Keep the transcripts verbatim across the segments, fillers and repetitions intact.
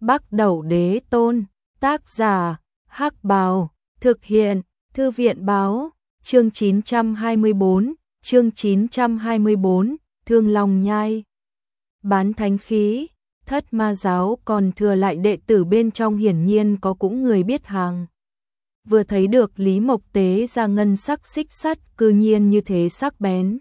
Bắc Đẩu Đế Tôn, tác giả, Hắc Bào, thực hiện, Thư viện báo, chương chín trăm hai mươi bốn, chương chín trăm hai mươi bốn, Thương Long Nhai. Bán thánh khí, Thất Ma giáo còn thừa lại đệ tử bên trong hiển nhiên có cũng người biết hàng. Vừa thấy được Lý Mộc tế ra ngân sắc xích sắt cư nhiên như thế sắc bén.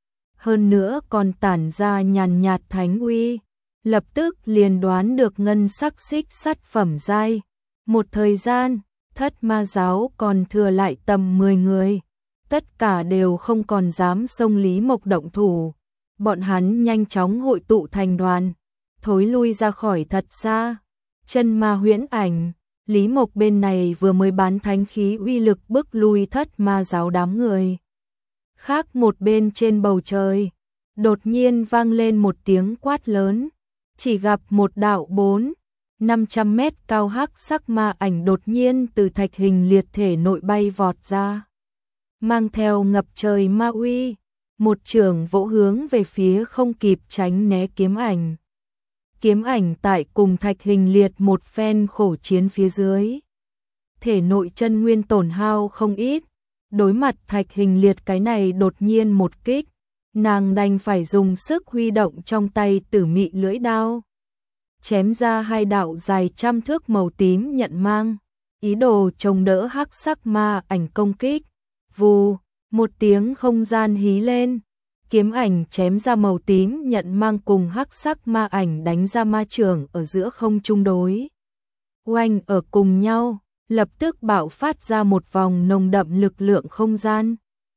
Hơn nữa còn tản ra nhàn nhạt thánh uy, lập tức liền đoán được ngân sắc xích sắt phẩm giai. Một thời gian, Thất Ma giáo còn thừa lại tầm mười người, tất cả đều không còn dám xông Lý Mộc động thủ. Bọn hắn nhanh chóng hội tụ thành đoàn, thối lui ra khỏi thật xa. Chân ma huyễn ảnh, Lý Mộc bên này vừa mới bán thánh khí uy lực bức lui Thất Ma giáo đám người. Khác một bên trên bầu trời, đột nhiên vang lên một tiếng quát lớn, chỉ gặp một đạo bốn, năm trăm mét cao hắc sắc ma ảnh đột nhiên từ thạch hình liệt thể nội bay vọt ra. Mang theo ngập trời ma uy, một chưởng vỗ hướng về phía không kịp tránh né kiếm ảnh. Kiếm ảnh tại cùng thạch hình liệt một phen khổ chiến phía dưới. Thể nội chân nguyên tổn hao không ít, đối mặt thạch hình liệt cái này đột nhiên một kích, nàng đành phải dùng sức huy động trong tay tử mị lưỡi đao. Chém ra hai đạo dài trăm thước màu tím nhận mang, ý đồ chống đỡ hắc sắc ma ảnh công kích. Vù, một tiếng không gian hí lên, kiếm ảnh chém ra màu tím nhận mang cùng hắc sắc ma ảnh đánh ra ma chưởng ở giữa không trung đối. Oanh ở cùng nhau, lập tức bạo phát ra một vòng nồng đậm lực lượng không gian.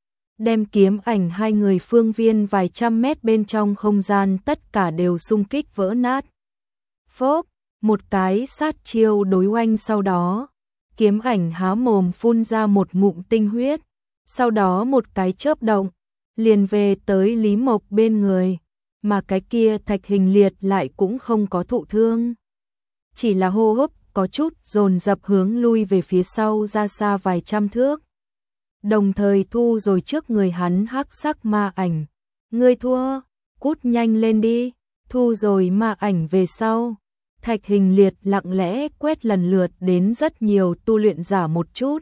Đem kiếm ảnh hai người phương viên vài trăm mét bên trong không gian tất cả đều xung kích vỡ nát. Phốp, một cái sát chiêu đối oanh sau đó, kiếm ảnh há mồm phun ra một ngụm tinh huyết, sau đó một cái chớp động, liền về tới Lý Mộc bên người, mà cái kia thạch hình liệt lại cũng không có thụ thương. Chỉ là hô hấp có chút dồn dập hướng lui về phía sau ra xa vài trăm thước. Đồng thời thu rồi trước người hắn hắc sắc ma ảnh. Ngươi thua, cút nhanh lên đi, thu rồi ma ảnh về sau. Thạch hình liệt lặng lẽ quét lần lượt đến rất nhiều tu luyện giả một chút.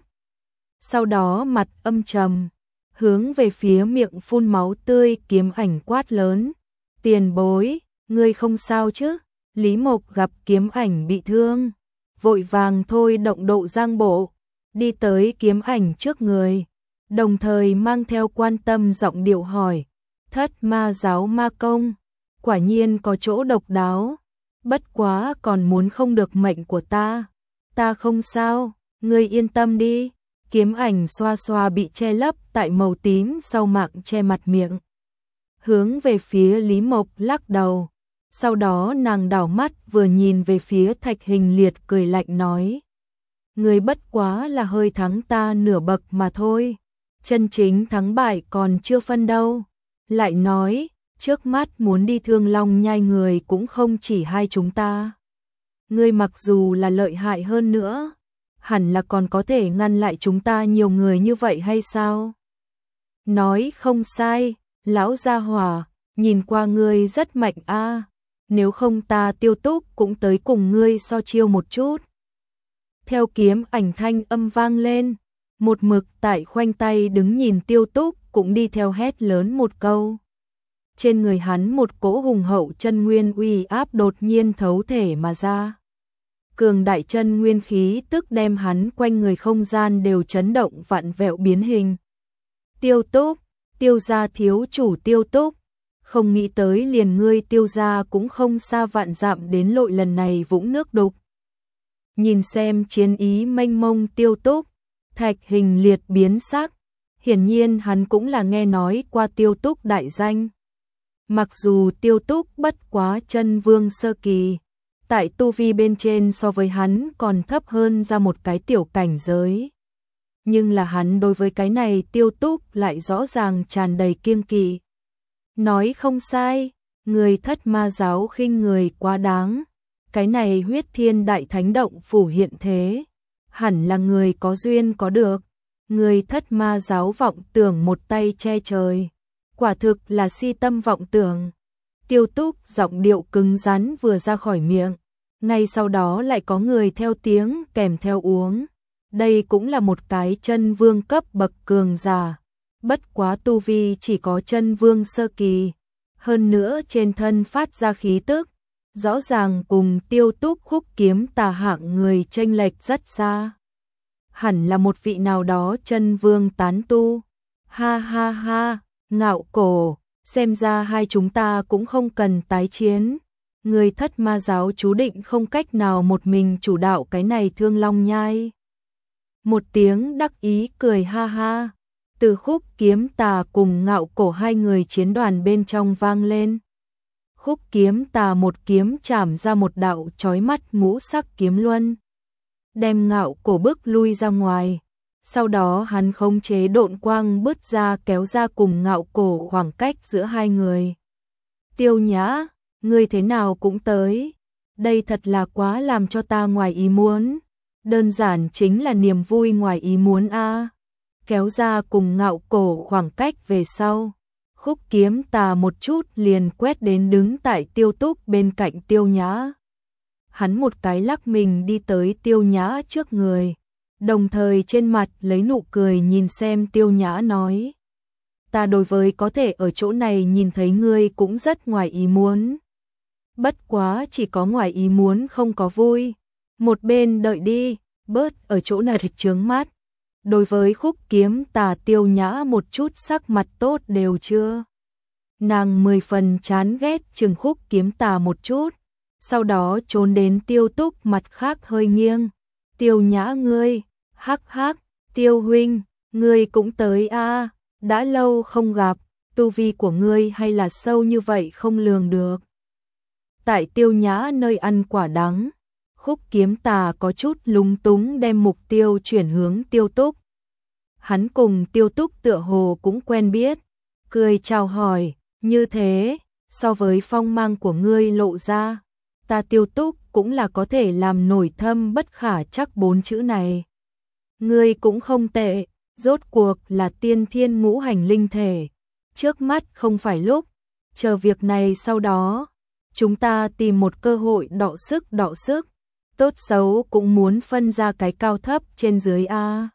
Sau đó mặt âm trầm, hướng về phía miệng phun máu tươi kiếm ảnh quát lớn. Tiền bối, ngươi không sao chứ? Lý Mộc gặp kiếm ảnh bị thương, vội vàng thôi động độ giang bộ, đi tới kiếm ảnh trước người, đồng thời mang theo quan tâm giọng điệu hỏi. Thất Ma giáo ma công, quả nhiên có chỗ độc đáo, bất quá còn muốn không được mệnh của ta. Ta không sao, ngươi yên tâm đi. Kiếm ảnh xoa xoa bị che lấp tại màu tím sau mạng che mặt miệng, hướng về phía Lý Mộc lắc đầu. Sau đó nàng đảo mắt vừa nhìn về phía thạch hình liệt cười lạnh nói. Người bất quá là hơi thắng ta nửa bậc mà thôi, chân chính thắng bại còn chưa phân đâu. Lại nói, trước mắt muốn đi Thương Long Nhai người cũng không chỉ hai chúng ta. Ngươi mặc dù là lợi hại hơn nữa, hẳn là còn có thể ngăn lại chúng ta nhiều người như vậy hay sao? Nói không sai, lão gia hỏa, nhìn qua ngươi rất mạnh a, nếu không ta Tiêu Túc cũng tới cùng ngươi so chiêu một chút. Theo kiếm ảnh thanh âm vang lên, một mực tại khoanh tay đứng nhìn Tiêu Túc cũng đi theo hét lớn một câu. Trên người hắn một cỗ hùng hậu chân nguyên uy áp đột nhiên thấu thể mà ra. Cường đại chân nguyên khí tức đem hắn quanh người không gian đều chấn động vặn vẹo biến hình. Tiêu Túc, Tiêu gia thiếu chủ Tiêu Túc, không nghĩ tới liền ngươi Tiêu gia cũng không xa vạn dặm đến lội lần này vũng nước đục. Nhìn xem chiến ý mênh mông Tiêu Túc, thạch hình liệt biến sắc, hiển nhiên hắn cũng là nghe nói qua Tiêu Túc đại danh. Mặc dù Tiêu Túc bất quá chân vương sơ kỳ, tại tu vi bên trên so với hắn còn thấp hơn ra một cái tiểu cảnh giới. Nhưng là hắn đối với cái này Tiêu Túc lại rõ ràng tràn đầy kiêng kỵ. Nói không sai, người Thất Ma giáo khinh người quá đáng. Cái này huyết thiên đại thánh động phủ hiện thế, hẳn là người có duyên có được. Người Thất Ma giáo vọng tưởng một tay che trời, quả thực là si tâm vọng tưởng. Tiêu Túc giọng điệu cứng rắn vừa ra khỏi miệng, ngay sau đó lại có người theo tiếng kèm theo uống. Đây cũng là một cái chân vương cấp bậc cường giả, bất quá tu vi chỉ có chân vương sơ kỳ, hơn nữa trên thân phát ra khí tức, rõ ràng cùng Tiêu Túc Khúc Kiếm Tà hạng người chênh lệch rất xa. Hẳn là một vị nào đó chân vương tán tu. Ha ha ha, Ngạo Cổ, xem ra hai chúng ta cũng không cần tái chiến. Người Thất Ma giáo chú định không cách nào một mình chủ đạo cái này Thương Long Nhai. Một tiếng đắc ý cười ha ha, từ Khúc Kiếm Tà cùng Ngạo Cổ hai người chiến đoàn bên trong vang lên. Khúc Kiếm Tà một kiếm chảm ra một đạo chói mắt ngũ sắc kiếm luân, đem Ngạo Cổ bước lui ra ngoài. Sau đó hắn khống chế độn quang bứt ra kéo ra cùng Ngạo Cổ khoảng cách giữa hai người. Tiêu Nhã, ngươi thế nào cũng tới, đây thật là quá làm cho ta ngoài ý muốn. Đơn giản chính là niềm vui ngoài ý muốn a. Kéo ra cùng Ngạo Cổ khoảng cách về sau, Khúc Kiếm Tà một chút liền quét đến đứng tại Tiêu Túc bên cạnh Tiêu Nhã. Hắn một cái lắc mình đi tới Tiêu Nhã trước người, đồng thời trên mặt lấy nụ cười nhìn xem Tiêu Nhã nói: ta đối với có thể ở chỗ này nhìn thấy ngươi cũng rất ngoài ý muốn. Bất quá chỉ có ngoài ý muốn không có vui. Một bên đợi đi, bớt ở chỗ này chướng mắt. Đối với Khúc Kiếm Tà Tiêu Nhã một chút sắc mặt tốt đều chưa. Nàng mười phần chán ghét chừng Khúc Kiếm Tà một chút, sau đó trốn đến Tiêu Túc mặt khác hơi nghiêng. Tiêu Nhã ngươi, hắc hắc, Tiêu huynh, ngươi cũng tới a, đã lâu không gặp, tu vi của ngươi hay là sâu như vậy không lường được. Tại Tiêu Nhã nơi ăn quả đắng, Khúc Kiếm Tà có chút lúng túng đem mục tiêu chuyển hướng Tiêu Túc. Hắn cùng Tiêu Túc tựa hồ cũng quen biết, cười chào hỏi, như thế, so với phong mang của ngươi lộ ra, ta Tiêu Túc cũng là có thể làm nổi thâm bất khả chắc bốn chữ này. Ngươi cũng không tệ, rốt cuộc là tiên thiên ngũ hành linh thể, trước mắt không phải lúc, chờ việc này sau đó, chúng ta tìm một cơ hội đọ sức đọ sức, tốt xấu cũng muốn phân ra cái cao thấp trên dưới a.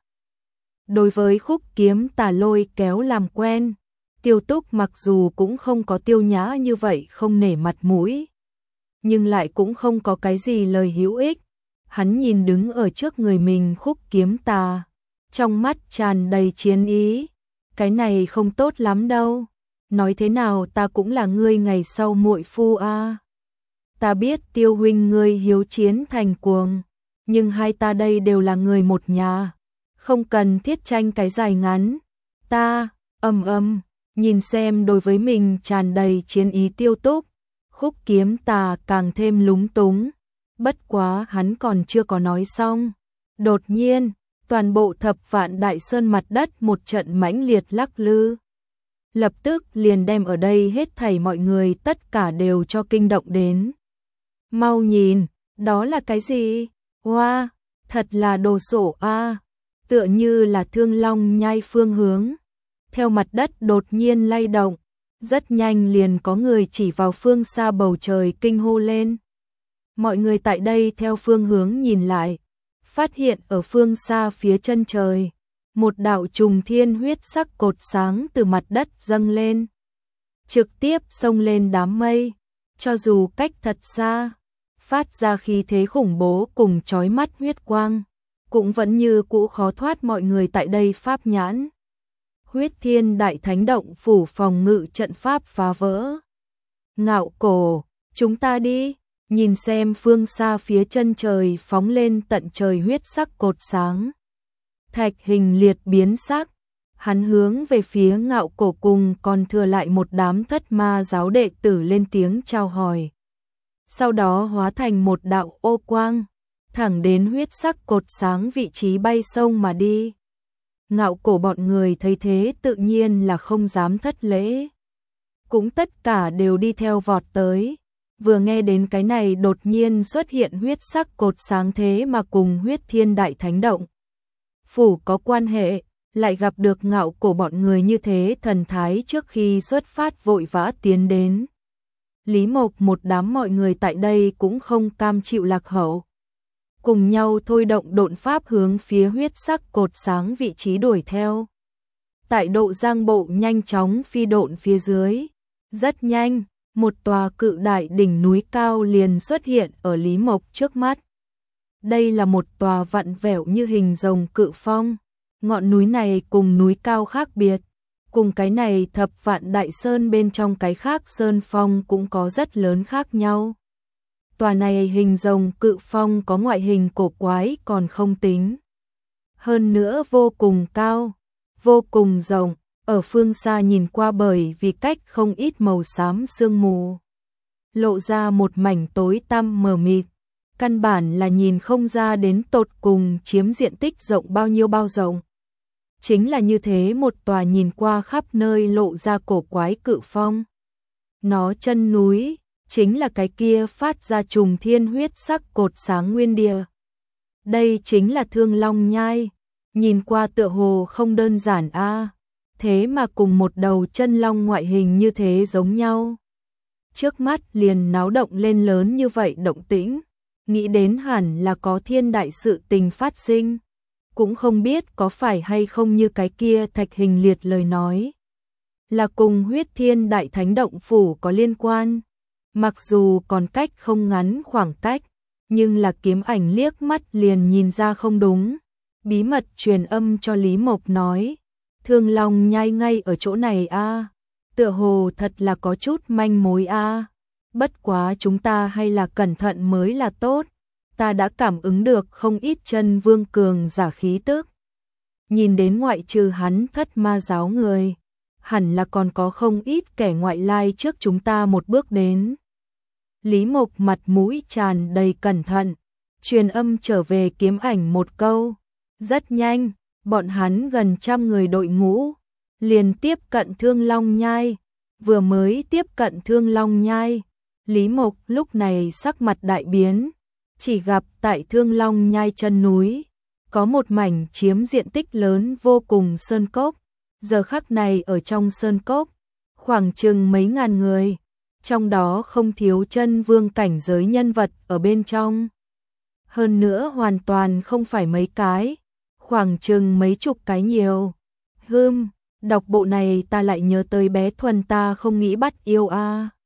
Đối với Khúc Kiếm Tà lôi kéo làm quen, Tiêu Túc mặc dù cũng không có Tiêu Nhã như vậy không nể mặt mũi, nhưng lại cũng không có cái gì lời hữu ích. Hắn nhìn đứng ở trước người mình Khúc Kiếm Tà, trong mắt tràn đầy chiến ý, cái này không tốt lắm đâu, nói thế nào ta cũng là ngươi ngày sau muội phu a. Ta biết Tiêu huynh ngươi hiếu chiến thành cuồng, nhưng hai ta đây đều là người một nhà, không cần thiết tranh cái dài ngắn. Ta, ầm ầm, nhìn xem đối với mình tràn đầy chiến ý Tiêu Túc, Khúc Kiếm Tà càng thêm lúng túng. Bất quá hắn còn chưa có nói xong, đột nhiên, toàn bộ Thập Vạn Đại Sơn mặt đất một trận mãnh liệt lắc lư. Lập tức liền đem ở đây hết thảy mọi người tất cả đều cho kinh động đến. Mau nhìn, đó là cái gì? Wow, thật là đồ sộ a, tựa như là Thương Long Nhai phương hướng. Theo mặt đất đột nhiên lay động, rất nhanh liền có người chỉ vào phương xa bầu trời kinh hô lên. Mọi người tại đây theo phương hướng nhìn lại, phát hiện ở phương xa phía chân trời, một đạo trùng thiên huyết sắc cột sáng từ mặt đất dâng lên, trực tiếp xông lên đám mây, cho dù cách thật xa, phát ra khí thế khủng bố cùng chói mắt huyết quang, cũng vẫn như cũ khó thoát mọi người tại đây pháp nhãn. Huyết Thiên Đại Thánh Động phủ phòng ngự trận pháp phá vỡ. Ngạo Cổ, chúng ta đi. Nhìn xem phương xa phía chân trời phóng lên tận trời huyết sắc cột sáng. Thạch Hình Liệt biến sắc, hắn hướng về phía Ngạo Cổ cùng còn thừa lại một đám Thất Ma giáo đệ tử lên tiếng chào hỏi. Sau đó hóa thành một đạo ô quang, thẳng đến huyết sắc cột sáng vị trí bay sông mà đi. Ngạo Cổ bọn người thấy thế tự nhiên là không dám thất lễ, cũng tất cả đều đi theo vọt tới. Vừa nghe đến cái này đột nhiên xuất hiện huyết sắc cột sáng thế mà cùng Huyết Thiên Đại Thánh Động phủ có quan hệ, lại gặp được Ngạo Cổ bọn người như thế thần thái trước khi xuất phát vội vã tiến đến. Lý Mộc một đám mọi người tại đây cũng không cam chịu lạc hậu. Cùng nhau thôi động độn pháp hướng phía huyết sắc cột sáng vị trí đuổi theo. Tại độ giang bộ nhanh chóng phi độn phía dưới. Rất nhanh, một tòa cự đại đỉnh núi cao liền xuất hiện ở Lý Mộc trước mắt. Đây là một tòa vặn vẹo như hình rồng cự phong. Ngọn núi này cùng núi cao khác biệt. Cùng cái này thập vạn đại sơn bên trong cái khác sơn phong cũng có rất lớn khác nhau. Tòa này hình rồng cự phong có ngoại hình cổ quái còn không tính. Hơn nữa vô cùng cao, vô cùng rộng, ở phương xa nhìn qua bởi vì cách không ít màu xám sương mù. Lộ ra một mảnh tối tăm mờ mịt, căn bản là nhìn không ra đến tột cùng chiếm diện tích rộng bao nhiêu bao rộng. Chính là như thế một tòa nhìn qua khắp nơi lộ ra cổ quái cự phong. Nó chân núi, chính là cái kia phát ra trùng thiên huyết sắc cột sáng nguyên địa. Đây chính là Thương Long Nhai, nhìn qua tựa hồ không đơn giản a, à. Thế mà cùng một đầu chân long ngoại hình như thế giống nhau. Trước mắt liền náo động lên lớn như vậy động tĩnh, nghĩ đến hẳn là có thiên đại sự tình phát sinh. Cũng không biết có phải hay không như cái kia Thạch Hình Liệt lời nói, là cùng huyết thiên đại thánh động phủ có liên quan. Mặc dù còn cách không ngắn khoảng cách, nhưng là Kiếm Ảnh liếc mắt liền nhìn ra không đúng. Bí mật truyền âm cho Lý Mộc nói, Thương Long Nhai ngay ở chỗ này a, à. Tựa hồ thật là có chút manh mối a. À. Bất quá chúng ta hay là cẩn thận mới là tốt. Ta đã cảm ứng được không ít chân vương cường giả khí tức. Nhìn đến ngoại trừ hắn Thất Ma giáo người, hẳn là còn có không ít kẻ ngoại lai trước chúng ta một bước đến. Lý Mộc mặt mũi tràn đầy cẩn thận, truyền âm trở về Kiếm Ảnh một câu. Rất nhanh, bọn hắn gần trăm người đội ngũ, liền tiếp cận Thương Long Nhai. Vừa mới tiếp cận Thương Long Nhai, Lý Mộc lúc này sắc mặt đại biến. Chỉ gặp tại Thương Long Nhai chân núi, có một mảnh chiếm diện tích lớn vô cùng sơn cốc. Giờ khắc này ở trong sơn cốc, khoảng chừng mấy ngàn người, trong đó không thiếu chân vương cảnh giới nhân vật ở bên trong. Hơn nữa hoàn toàn không phải mấy cái, khoảng chừng mấy chục cái nhiều. Hừm, đọc bộ này ta lại nhớ tới bé Thuần ta không nghĩ bắt yêu a. À.